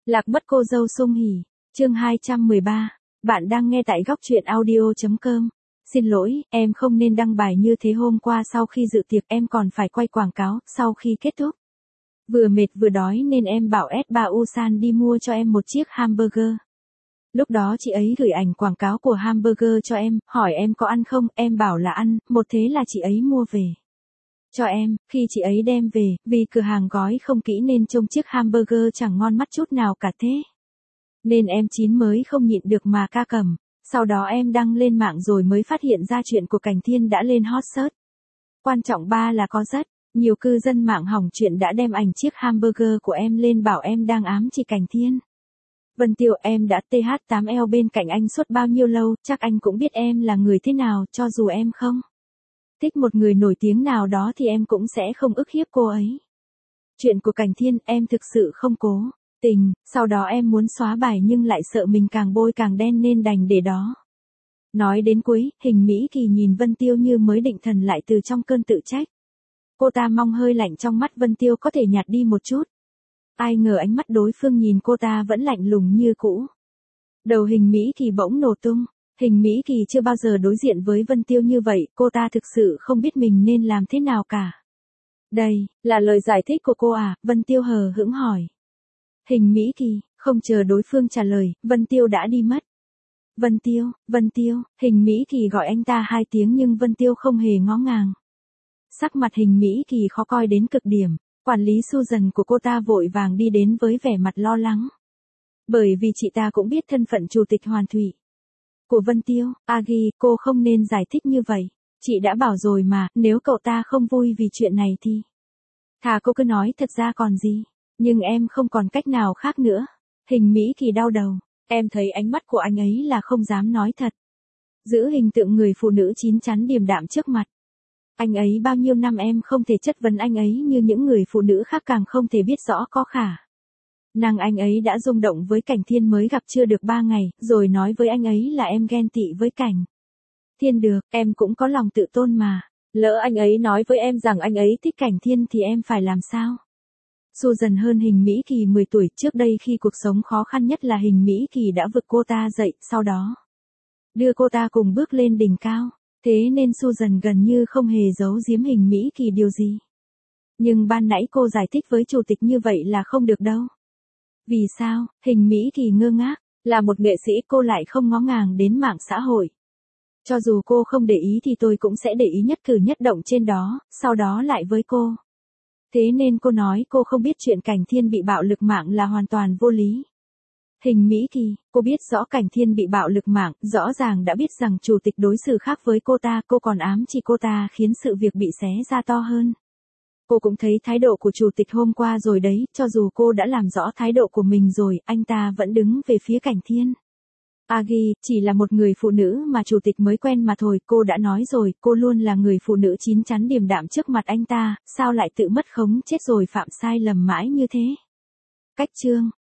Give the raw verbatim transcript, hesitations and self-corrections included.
Lạc mất cô dâu Sung Hỉ, chương hai trăm mười ba. Bạn đang nghe tại góc truyện audio chấm com. Xin lỗi, em không nên đăng bài như thế hôm qua sau khi dự tiệc em còn phải quay quảng cáo sau khi kết thúc. Vừa mệt vừa đói nên em bảo ét ba Ulsan đi mua cho em một chiếc hamburger. Lúc đó chị ấy gửi ảnh quảng cáo của hamburger cho em, hỏi em có ăn không, em bảo là ăn, một thế là chị ấy mua về cho em. Khi chị ấy đem về, vì cửa hàng gói không kỹ nên trông chiếc hamburger chẳng ngon mắt chút nào cả thế. Nên em chín mới không nhịn được mà ca cầm. Sau đó em đăng lên mạng rồi mới phát hiện ra chuyện của Cảnh Thiên đã lên hot search. Quan trọng ba là có rất nhiều cư dân mạng hỏng chuyện đã đem ảnh chiếc hamburger của em lên bảo em đang ám chỉ Cảnh Thiên. Vân Tiêu, em đã tê hát tám eo bên cạnh anh suốt bao nhiêu lâu, chắc anh cũng biết em là người thế nào, cho dù em không thích một người nổi tiếng nào đó thì em cũng sẽ không ức hiếp cô ấy. Chuyện của Cảnh Thiên em thực sự không cố tình, sau đó em muốn xóa bài nhưng lại sợ mình càng bôi càng đen nên đành để đó. Nói đến cuối, Hình Mỹ Kỳ nhìn Vân Tiêu như mới định thần lại từ trong cơn tự trách. Cô ta mong hơi lạnh trong mắt Vân Tiêu có thể nhạt đi một chút. Ai ngờ ánh mắt đối phương nhìn cô ta vẫn lạnh lùng như cũ. Đầu Hình Mỹ Kỳ bỗng nổ tung. Hình Mỹ Kỳ chưa bao giờ đối diện với Vân Tiêu như vậy, cô ta thực sự không biết mình nên làm thế nào cả. Đây, là lời giải thích của cô à, Vân Tiêu hờ hững hỏi. Hình Mỹ Kỳ, không chờ đối phương trả lời, Vân Tiêu đã đi mất. Vân Tiêu, Vân Tiêu, Hình Mỹ Kỳ gọi anh ta hai tiếng nhưng Vân Tiêu không hề ngó ngàng. Sắc mặt Hình Mỹ Kỳ khó coi đến cực điểm, quản lý Susan của cô ta vội vàng đi đến với vẻ mặt lo lắng. Bởi vì chị ta cũng biết thân phận chủ tịch Hoàn Thủy của Vân Tiêu. Agi, cô không nên giải thích như vậy. Chị đã bảo rồi mà, nếu cậu ta không vui vì chuyện này thì thà cô cứ nói thật ra còn gì. Nhưng em không còn cách nào khác nữa. Hình Mỹ Kỳ đau đầu. Em thấy ánh mắt của anh ấy là không dám nói thật. Giữ hình tượng người phụ nữ chín chắn điềm đạm trước mặt. Anh ấy bao nhiêu năm em không thể chất vấn anh ấy như những người phụ nữ khác, càng không thể biết rõ có khả năng anh ấy đã rung động với Cảnh Thiên mới gặp chưa được ba ngày, rồi nói với anh ấy là em ghen tị với Cảnh Thiên. Được, em cũng có lòng tự tôn mà. Lỡ anh ấy nói với em rằng anh ấy thích Cảnh Thiên thì em phải làm sao? Susan hơn Hình Mỹ Kỳ mười tuổi, trước đây khi cuộc sống khó khăn nhất là Hình Mỹ Kỳ đã vực cô ta dậy, sau đó đưa cô ta cùng bước lên đỉnh cao. Thế nên Susan gần như không hề giấu giếm Hình Mỹ Kỳ điều gì. Nhưng ban nãy cô giải thích với chủ tịch như vậy là không được đâu. Vì sao? Hình Mỹ Kỳ ngơ ngác. Là một nghệ sĩ cô lại không ngó ngàng đến mạng xã hội. Cho dù cô không để ý thì tôi cũng sẽ để ý nhất cử nhất động trên đó, sau đó lại với cô. Thế nên cô nói cô không biết chuyện Cảnh Thiên bị bạo lực mạng là hoàn toàn vô lý. Hình Mỹ Kỳ, cô biết rõ Cảnh Thiên bị bạo lực mạng, rõ ràng đã biết rằng chủ tịch đối xử khác với cô ta, cô còn ám chỉ cô ta khiến sự việc bị xé ra to hơn. Cô cũng thấy thái độ của chủ tịch hôm qua rồi đấy, cho dù cô đã làm rõ thái độ của mình rồi, anh ta vẫn đứng về phía Cảnh Thiên. Agi, chỉ là một người phụ nữ mà chủ tịch mới quen mà thôi, cô đã nói rồi, cô luôn là người phụ nữ chín chắn điềm đạm trước mặt anh ta, sao lại tự mất khống chết rồi phạm sai lầm mãi như thế? Cách chương